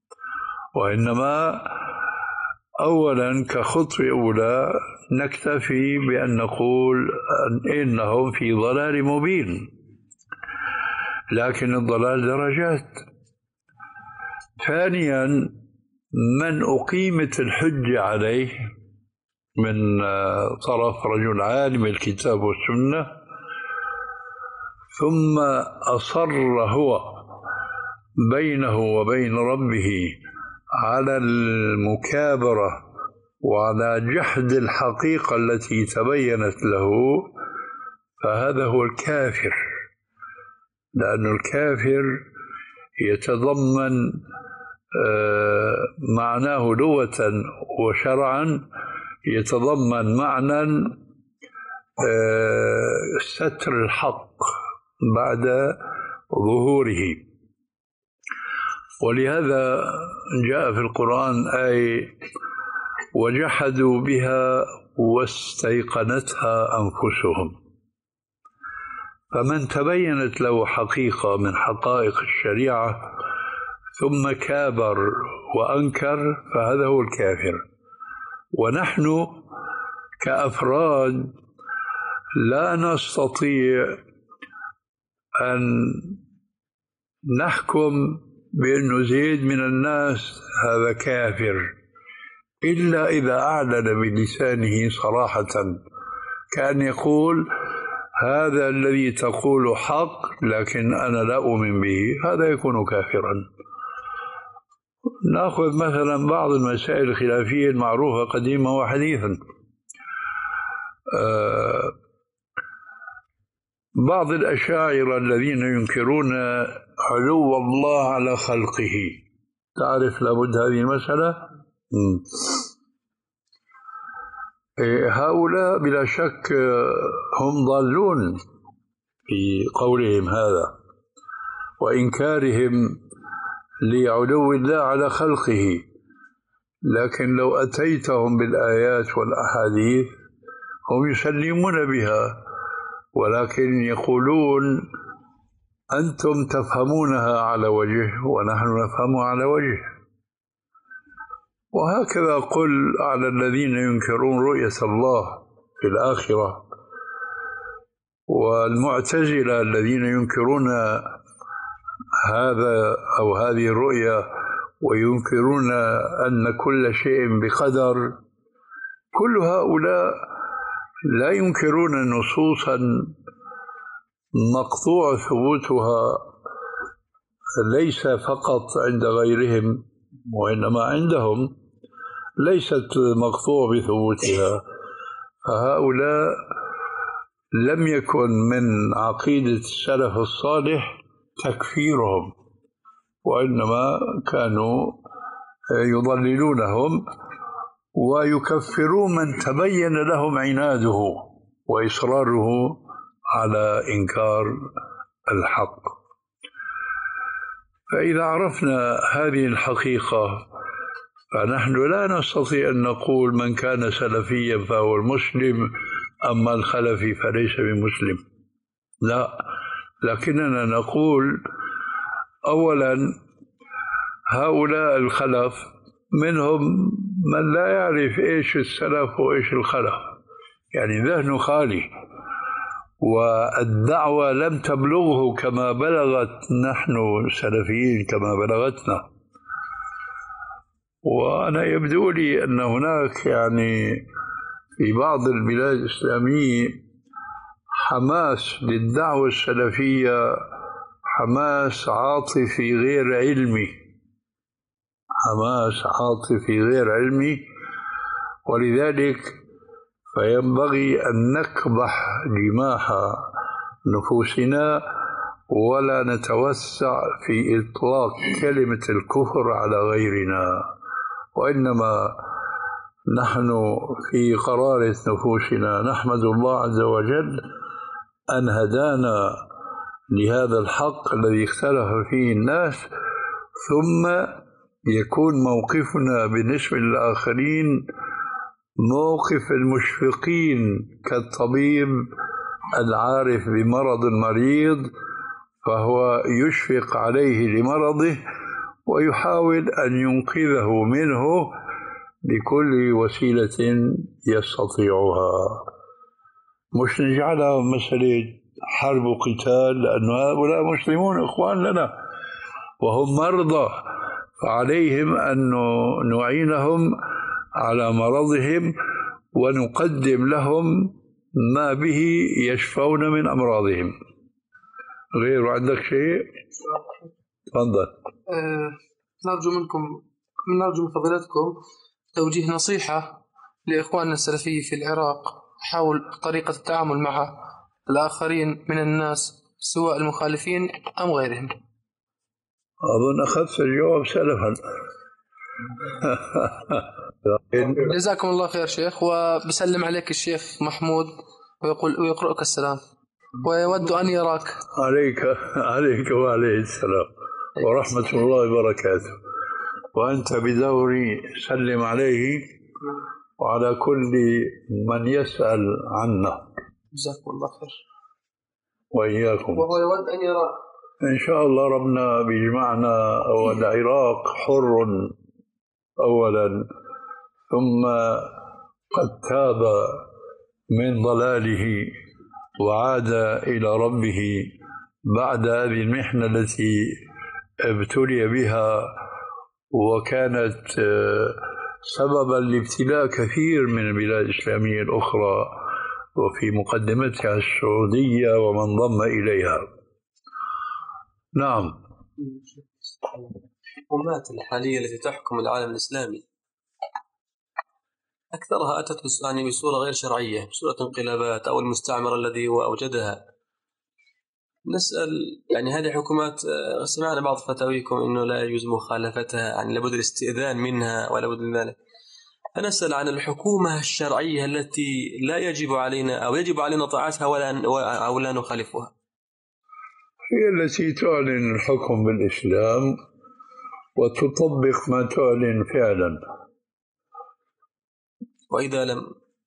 وإنما أولا كخطوة أولى نكتفي بأن نقول إنهم في ضلال مبين، لكن الضلال درجات. ثانيا من أقيمت الحجة عليه من طرف رجل عالم الكتاب والسنة ثم أصر هو بينه وبين ربه على المكابرة وعلى جحد الحقيقة التي تبينت له، فهذا هو الكافر. لأن الكافر يتضمن معناه لغة وشرعا، يتضمن معنى ستر الحق بعد ظهوره. ولهذا جاء في القرآن آية: وجحدوا بها واستيقنتها أنفسهم. فمن تبينت له حقيقة من حقائق الشريعة ثم كابر وأنكر فهذا هو الكافر. ونحن كأفراد لا نستطيع أن نحكم بأنه زيد من الناس هذا كافر، إلا إذا أعلن بلسانه صراحة، كأن يقول هذا الذي تقول حق لكن أنا لا أؤمن به، هذا يكون كافرا. نأخذ مثلا بعض المسائل الخلافية المعروفة قديما وحديثا. آه بعض الأشاعرة الذين ينكرون علو الله على خلقه، تعرف لابد هذه المسألة؟ م. هؤلاء بلا شك هم ضالون في قولهم هذا وإنكارهم لعلو الله على خلقه، لكن لو أتيتهم بالآيات والأحاديث هم يسلمون بها، ولكن يقولون أنتم تفهمونها على وجه ونحن نفهمها على وجه. وهكذا قل على الذين ينكرون رؤية الله في الآخرة، والمعتزلة الذين ينكرون هذا أو هذه الرؤية وينكرون أن كل شيء بقدر، كل هؤلاء لا ينكرون نصوصا مقطوع ثبوتها ليس فقط عند غيرهم وإنما عندهم ليست مقطوع بثبوتها، فهؤلاء لم يكن من عقيدة السلف الصالح تكفيرهم، وإنما كانوا يضللونهم ويكفرون من تبين لهم عناده وإصراره على إنكار الحق. فإذا عرفنا هذه الحقيقة فنحن لا نستطيع أن نقول من كان سلفيا فهو المسلم أما الخلفي فليس بمسلم، لا، لكننا نقول أولا هؤلاء الخلف منهم من لا يعرف إيش السلف وإيش الخلف، يعني ذهنه خالي والدعوة لم تبلغه كما بلغت نحن سلفيين كما بلغتنا. وأنا يبدو لي أن هناك يعني في بعض البلاد الإسلامية حماس للدعوة السلفية، حماس عاطفي غير علمي، حماس عاطفي غير علمي، ولذلك فينبغي أن نكبح جماح نفوسنا ولا نتوسع في إطلاق كلمة الكفر على غيرنا، وإنما نحن في قرارة نفوسنا نحمد الله عز وجل أن هدانا لهذا الحق الذي اختلف فيه الناس، ثم يكون موقفنا بالنسبة للآخرين موقف المشفقين كالطبيب العارف بمرض المريض، فهو يشفق عليه لمرضه ويحاول أن ينقذه منه بكل وسيلة يستطيعها، مش نجعلها مسألة حرب وقتال، لأن هؤلاء مسلمون إخوان لنا وهم مرضى، فعليهم أن نعينهم على مرضهم ونقدم لهم ما به يشفون من أمراضهم. غير عندك شيء؟ تفضل. أه نرجو منكم نرجو من فضيلتكم توجيه نصيحة لإخواننا السلفيين في العراق حول طريقة التعامل مع الآخرين من الناس سواء المخالفين أم غيرهم. أظن أخذت الجواب سلفا. جزاكم الله خير شيخ، وبسلم عليك الشيخ محمود ويقول ويقرأك السلام ويود أن يراك. عليك عليك وعليه السلام ورحمة الله وبركاته، وأنت بدوري سلم عليه وعلى كل من يسأل عنا. جزاكم الله خير. وإياكم. وهو يود أن يراك إن شاء الله ربنا بيجمعنا. والعراق حر أولا، ثم قد تاب من ضلاله وعاد إلى ربه بعد هذه المحنة التي ابتلي بها، وكانت سببا لابتلاء كثير من البلاد الإسلامية الأخرى وفي مقدمتها السعودية ومن ضم إليها. نعم. الحكومات الحالية التي تحكم العالم الإسلامي أكثرها أتت يعني بصورة غير شرعية، بصورة انقلابات أو المستعمر الذي هو أوجدها. نسأل يعني هذه حكومات، سمعنا بعض فتاويكم إنه لا يجوز مخالفتها، يعني لابد الاستئذان منها ولا بد من ذلك. فنسأل عن الحكومة الشرعية التي لا يجب علينا أو يجب علينا طاعتها ولا أو لا نخالفها. هي التي تعلن الحكم بالإسلام وتطبق ما تعلن فعلا. وإذا لم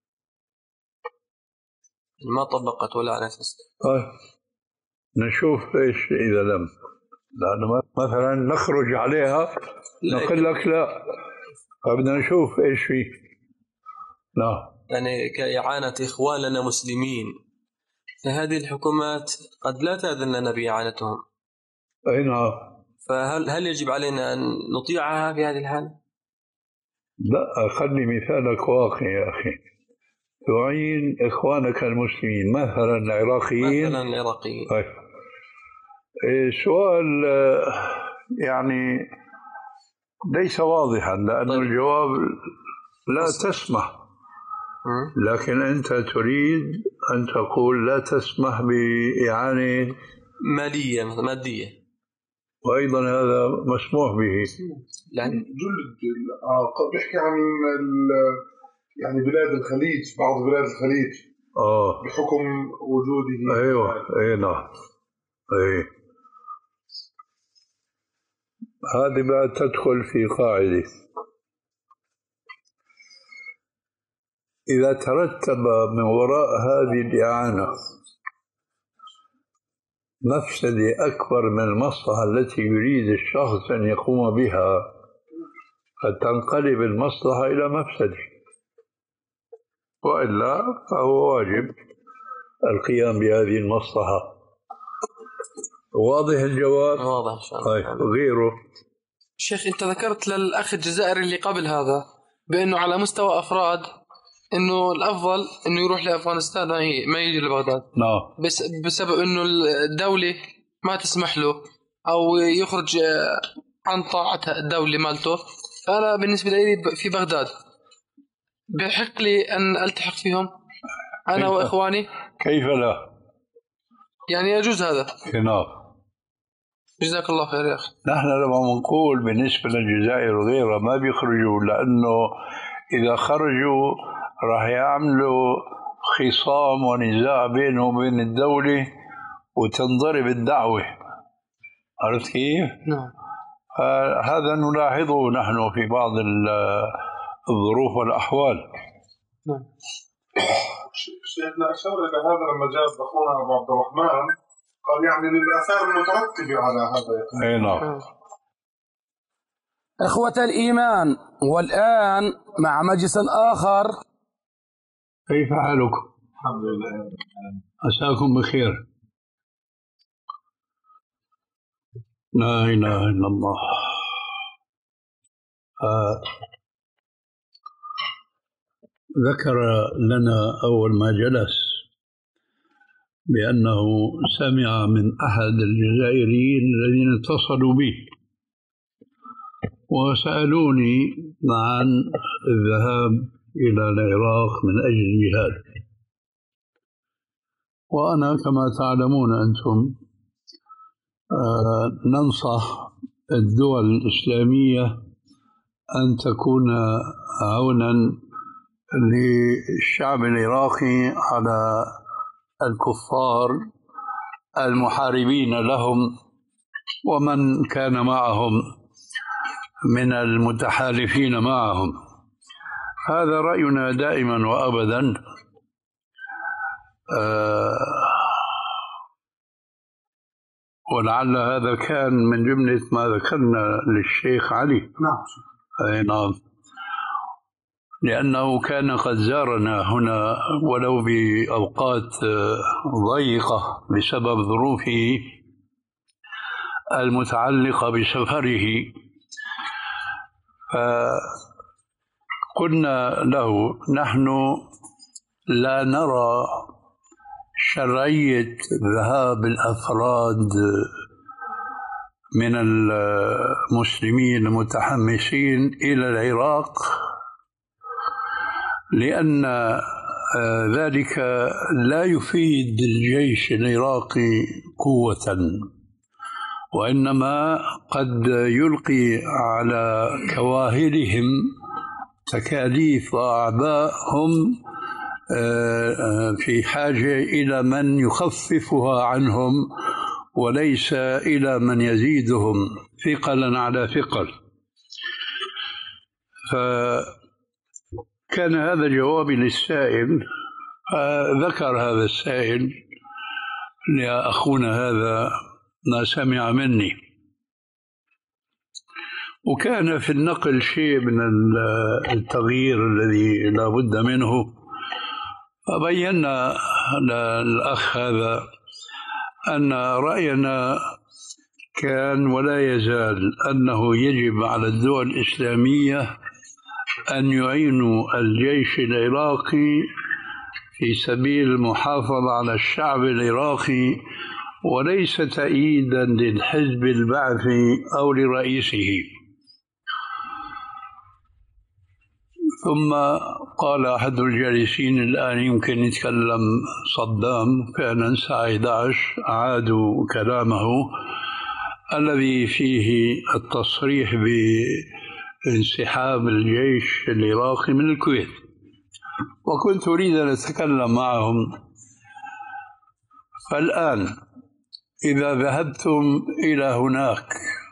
ما طبقت ولا على أساس آه. نشوف إيش إذا لم، لأنه مثلا نخرج عليها نقول لك لا، فبدنا نشوف إيش فيه. لا يعني كإعانة إخوان لنا مسلمين، فهذه الحكومات قد لا تأذن لنا بإعانتهم. أي نعم. فهل هل يجب علينا أن نطيعها في هذه الحالة؟ لا، خلي مثالك واقعي يا أخي. تعين إخوانك المسلمين مثلا العراقيين. مثلا العراقيين. طيب. سؤال يعني ليس واضحا، لأن طيب. الجواب لا أصلاً. تسمح، لكن أنت تريد أن تقول لا تسمح بإعانة مالية مادية، وأيضا هذا مسموح به. يعني جلد بيحكي عن يعني بلاد الخليج، بعض بلاد الخليج آه. بحكم وجوده. أيوة أي نعم. أي هذه بقى تدخل في قاعدة إذا ترتب من وراء هذه الإعانة مفسدة أكبر من المصلحة التي يريد الشخص أن يقوم بها، فتنقلب المصلحة إلى مفسدة، وإلا فهو واجب القيام بهذه المصلحة. واضح الجواب؟ واضح إن شاء الله. طيب غيره. شيخ أنت ذكرت للأخ الجزائري اللي قبل هذا بأنه على مستوى أفراد إنه الأفضل إنه يروح لأفغانستان ما يجي لبغداد. نعم. بس بسبب إنه الدولة ما تسمح له أو يخرج عن طاعة الدولة مالته. فأنا بالنسبة لي في بغداد بحق لي أن ألتحق فيهم أنا وإخواني. كيف لا؟ يعني يجوز هذا. نعم. جزاك الله خير يا أخي. نحن لما نقول بالنسبة للجزائر وغيرها ما بيخرجوا، لأنه إذا خرجوا راح يعملوا خصام ونزاع بينهم وبين الدولة وتنضرب الدعوة. عرفت كيف؟ نعم. هذا نلاحظه نحن في بعض الظروف والأحوال. نعم. شيخنا أشار إلى هذا لما جاء أخونا أبو عبد الرحمن قال يعني للآثار المترتبة على هذا. أي نعم. إخوة الإيمان، والآن مع مجلس آخر. كيف حالكم؟ الحمد لله. عساكم بخير. لا إله إلا الله. آه. ذكر لنا أول ما جلس بأنه سمع من أحد الجزائريين الذين اتصلوا به وسألوني عن الذهاب إلى العراق من أجل الجهاد. وأنا كما تعلمون أنتم آه ننصح الدول الإسلامية أن تكون عونا للشعب العراقي على الكفار المحاربين لهم ومن كان معهم من المتحالفين معهم. هذا رأينا دائما وأبدا. آه ولعل هذا كان من جملة ما ذكرنا للشيخ علي. نعم. أي نعم. لأنه كان قد زارنا هنا ولو بأوقات ضيقة بسبب ظروفه المتعلقة بسفره. قلنا له نحن لا نرى شرعية ذهاب الأفراد من المسلمين المتحمسين إلى العراق، لأن ذلك لا يفيد الجيش العراقي قوة، وإنما قد يلقي على كواهلهم تكاليف وأعباء هم في حاجة إلى من يخففها عنهم وليس إلى من يزيدهم ثقلا على ثقل. فكان هذا جوابي للسائل. ذكر هذا السائل لأخونا هذا ما سمع مني، وكان في النقل شيء من التغيير الذي لا بد منه. فبينا للأخ هذا أن رأينا كان ولا يزال أنه يجب على الدول الإسلامية أن يعينوا الجيش العراقي في سبيل المحافظة على الشعب العراقي، وليس تأييدا للحزب البعثي أو لرئيسه. ثم قال أحد الجالسين الآن يمكن يتكلم صدام، فعلا الساعة إحدى عشر أعادوا كلامه الذي فيه التصريح بانسحاب الجيش العراقي من الكويت، وكنت أريد أن أتكلم معهم. فالآن إذا ذهبتم إلى هناك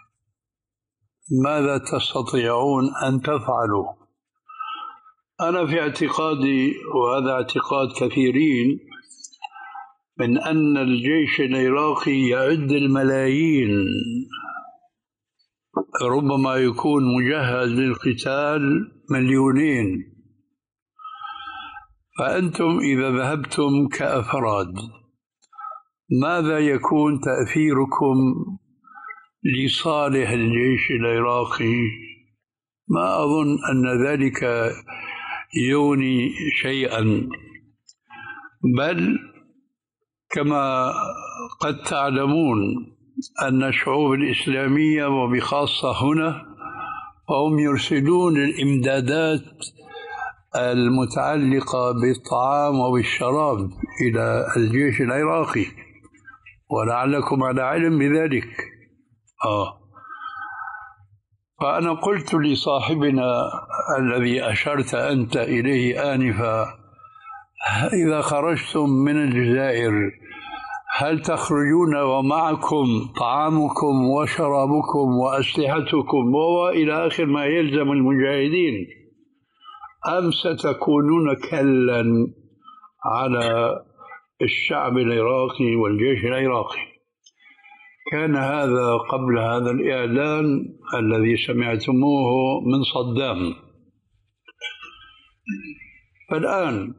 ماذا تستطيعون أن تفعلوا؟ أنا في اعتقادي، وهذا اعتقاد كثيرين، من أن الجيش العراقي يعد الملايين، ربما يكون مجهز للقتال مليونين. فأنتم إذا ذهبتم كأفراد ماذا يكون تأثيركم لصالح الجيش العراقي؟ ما أظن أن ذلك يوني شيئا، بل كما قد تعلمون أن الشعوب الإسلامية وبخاصة هنا هم يرسلون الإمدادات المتعلقة بالطعام وبالشراب إلى الجيش العراقي، ولعلكم على علم بذلك. آه فأنا قلت لصاحبنا الذي أشرت أنت إليه آنفا: إذا خرجتم من الجزائر هل تخرجون ومعكم طعامكم وشرابكم وأسلحتكم وإلى آخر ما يلزم المجاهدين، أم ستكونون كلا على الشعب العراقي والجيش العراقي؟ كان هذا قبل هذا الإعلان الذي سمعتموه من صدام. فالآن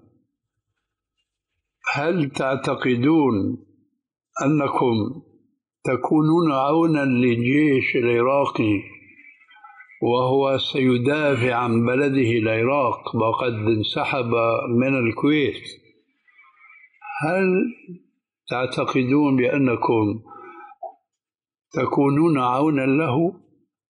هل تعتقدون أنكم تكونون عونا للجيش العراقي وهو سيدافع عن بلده العراق وقد انسحب من الكويت؟ هل تعتقدون بأنكم تكونون عونا له؟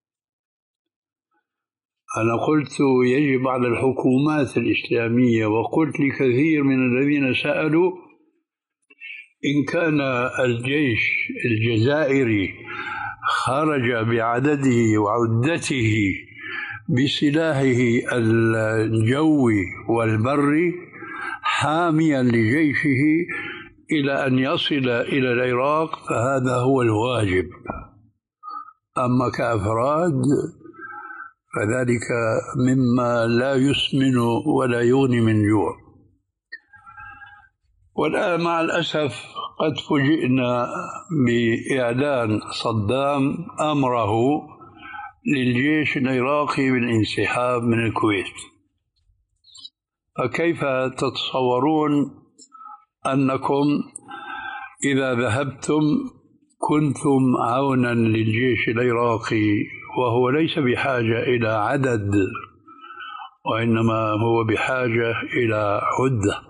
أنا قلت يجب على الحكومات الإسلامية، وقلت لكثير من الذين سألوا: إن كان الجيش الجزائري خرج بعدده وعدته بسلاحه الجوي والبري حاميا لجيشه إلى أن يصل إلى العراق فهذا هو الواجب. أما كأفراد فذلك مما لا يسمن ولا يغني من جوع. والآن مع الأسف قد فوجئنا بإعلان صدام أمره للجيش العراقي بالانسحاب من الكويت. فكيف تتصورون أنكم إذا ذهبتم كنتم عونا للجيش العراقي وهو ليس بحاجة إلى عدد وإنما هو بحاجة إلى عدة.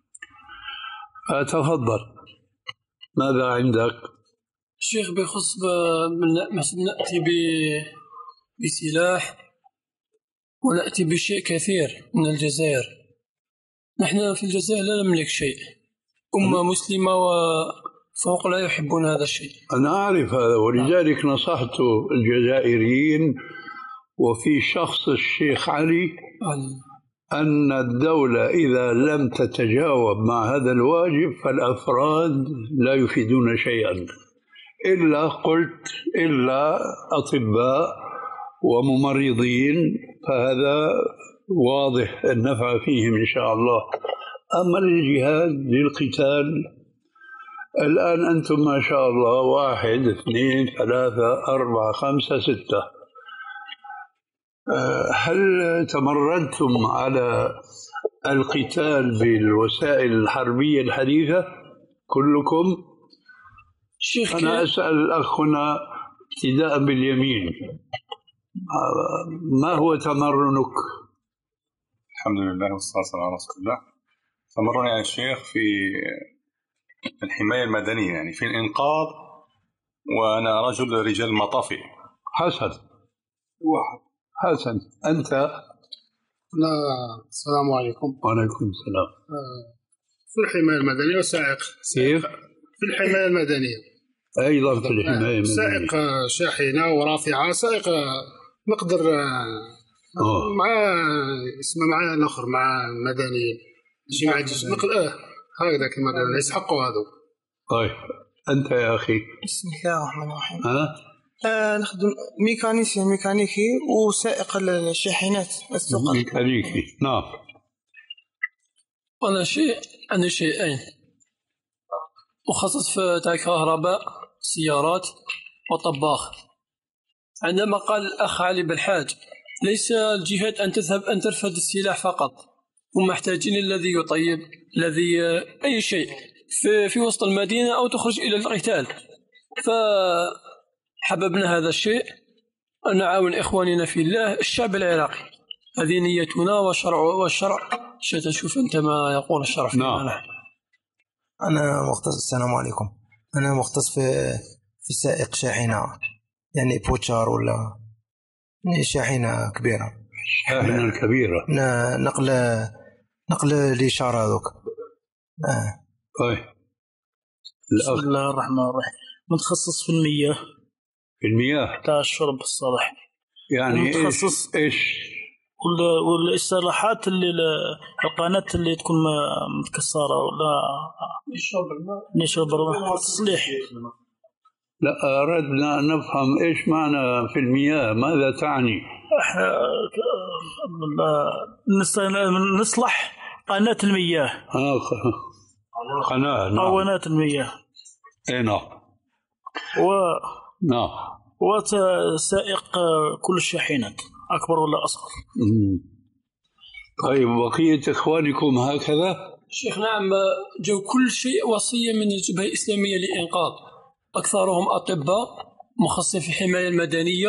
فتفضل، ماذا عندك؟ شيخ بخص مثلا نأتي بسلاح ونأتي بشيء كثير من الجزائر. نحن في الجزائر لا نملك شيء، أمة مسلمة وفوق لا يحبون هذا الشيء. أنا أعرف هذا، ولذلك نصحت الجزائريين وفي شخص الشيخ علي أن الدولة إذا لم تتجاوب مع هذا الواجب فالأفراد لا يفيدون شيئا، إلا قلت إلا أطباء وممرضين، فهذا واضح النفع فيهم إن شاء الله. أما للجهاد للقتال الآن أنتم ما شاء الله واحد اثنين ثلاثة أربعة خمسة ستة، هل تمردتم على القتال بالوسائل الحربية الحديثة كلكم؟ شيخ أنا أسأل أخنا ابتداء باليمين، ما هو تمرنك؟ الحمد لله والصلاة والسلام على رسول الله. تمرن يعني الشيخ في الحماية المدنية، يعني في الإنقاذ، وأنا رجل رجال مطافي. حسن واحد. حسن أنت؟ لا، السلام عليكم. وعليكم السلام. في الحماية المدنية وسائق. كيف؟ في الحماية المدنية أيضا في الحماية المدنية. سائق شاحنة ورافعة، سائق نقدر أوه. مع اسمه مع الآخر مع مدنيين شيء مع جيش نقل اه هكذا كما يسحقوا هذا. طيب أنت يا أخي؟ بسم الله الرحمن الرحيم. ها؟ آه نخدم ميكانيسي ميكانيكي وسائق الشاحنات الثقل. ميكانيكي نعم. أنا شيء عندي شيئين مخصص في كهرباء سيارات وطباخ. عندما قال الأخ علي بالحاج ليس الجهاد أن تذهب أن ترفد السلاح فقط، هم محتاجين الذي يطيب الذي أي شيء في, في وسط المدينة أو تخرج إلى القتال. فحببنا هذا الشيء أن نعاون إخواننا في الله الشعب العراقي، هذه نيتنا والشرع والشرع ستشوف أنت ما يقول الشرع فينا. نعم. أنا مختص السلام عليكم. أنا مختص في في سائق شاحنة، يعني بوتشار ولا شاحنة كبيرة. شاحنة كبيرة. نقل نقل الإشارة هذوك. آه. طيب. بسم الله الرحمن الرحيم. متخصص في المياه. في المياه. بتاع الشرب الصالح. يعني متخصص إيش؟ والاصطلاحات اللي القناة اللي تكون متكسرة ولا نشرب الماء نشرب الماء تصليح. لا، أردنا أن نفهم إيش معنى في المياه، ماذا تعني؟ نصلح قناة المياه. آه قناة. نعم. قناة المياه. إيه نعم. و نعم. وسائق كل الشاحنات أكبر ولا أصغر. طيب بقية إخوانكم هكذا؟ شيخ نعم، جو كل شيء وصية من الجبهة الإسلامية للإنقاذ، أكثرهم أطباء مخصصين في الحماية المدنية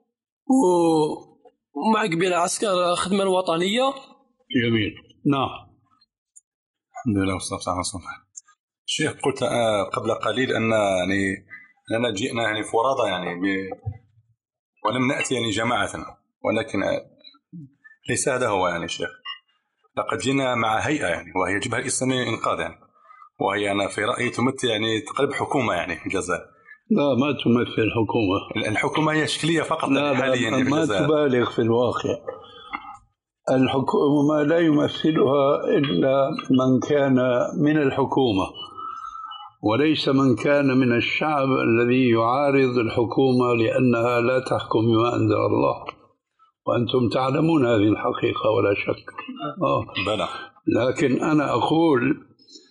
ومع قبيل عسكر خدمة الوطنية. جميل. نعم. الحمد لله والصلاة والسلام على رسول الله. شيخ قلت قبل قليل أن يعني أننا جئنا يعني فرادى يعني ب... ولم نأتي يعني جماعة، ولكن ليس هذا هو يعني شيخ، لقد جئنا مع هيئة يعني وهي الجبهة الإسلامية للإنقاذ يعني، وهي أنا في رأيي تمثل يعني تقريبا حكومة يعني في الجزائر. لا ما تمثل حكومة، الحكومة هي شكلية فقط حاليا يعني ما تبالغ في الواقع. الحكومة لا يمثلها إلا من كان من الحكومة، وليس من كان من الشعب الذي يعارض الحكومة لأنها لا تحكم بما أنزل الله، وأنتم تعلمون هذه الحقيقة ولا شك. آه. بلى. لكن أنا أقول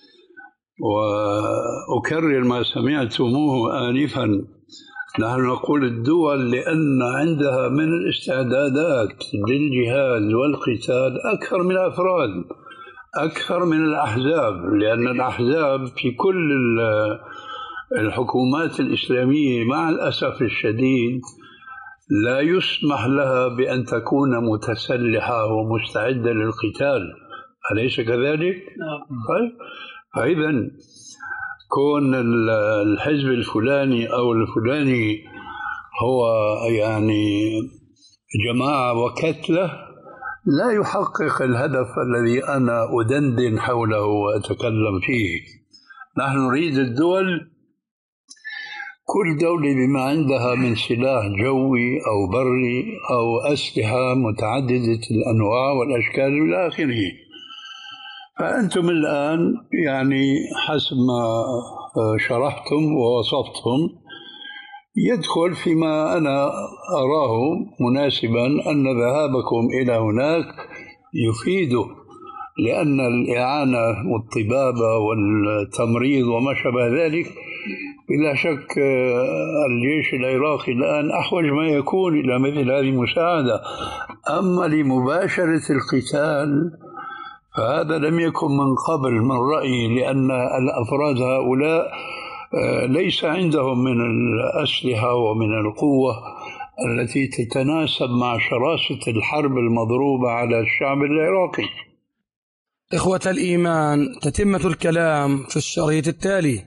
وأكرر ما سمعتموه آنفا، نحن نقول الدول لأن عندها من الاستعدادات للجهاد والقتال أكثر من الأفراد، أكثر من الأحزاب، لأن الأحزاب في كل الحكومات الإسلامية مع الأسف الشديد لا يسمح لها بأن تكون متسلحة ومستعدة للقتال، أليس كذلك؟ طيب، فإذا كون الحزب الفلاني أو الفلاني هو يعني جماعة وكتلة لا يحقق الهدف الذي أنا أدندن حوله وأتكلم فيه. نحن نريد الدول، كل دولة بما عندها من سلاح جوي أو بري أو أسلحة متعددة الأنواع والأشكال إلى آخره. فأنتم الآن يعني حسب ما شرحتم ووصفتم يدخل فيما أنا أراه مناسبا أن ذهابكم إلى هناك يفيد، لأن الإعانة والطبابة والتمريض وما شابه ذلك بلا شك الجيش العراقي الآن أحوج ما يكون إلى مثل هذه المساعدة. أما لمباشرة القتال فهذا لم يكن من قبل من رأيي، لأن الأفراد هؤلاء ليس عندهم من الأسلحة ومن القوة التي تتناسب مع شراسة الحرب المضروبة على الشعب العراقي. إخوة الإيمان، تتمة الكلام في الشريط التالي.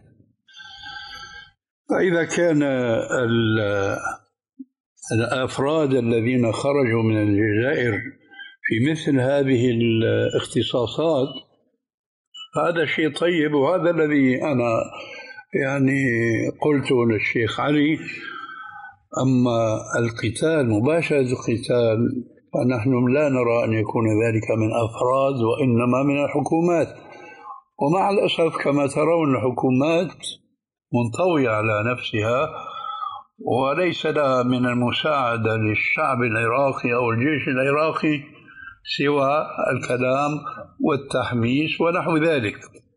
فإذا كان الأفراد الذين خرجوا من الجزائر في مثل هذه الاختصاصات هذا شيء طيب، وهذا الذي أنا يعني قلته للشيخ علي. أما القتال، مباشرة القتال، فنحن لا نرى أن يكون ذلك من أفراد وإنما من الحكومات. ومع الأسف كما ترون الحكومات منطوية على نفسها وليس لها من المساعدة للشعب العراقي أو الجيش العراقي سوى الكلام والتحميس ونحو ذلك.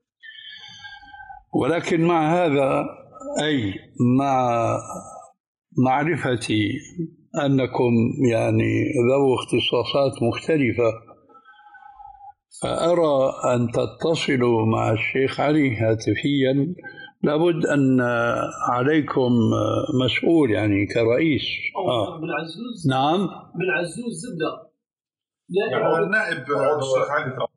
ولكن مع هذا، أي مع معرفتي أنكم يعني ذو اختصاصات مختلفة، فأرى أن تتصلوا مع الشيخ علي هاتفيا. لابد أن عليكم مسؤول يعني كرئيس. آه. بالعزوز. نعم، بالعزوز زبدة نائب الشيخ علي.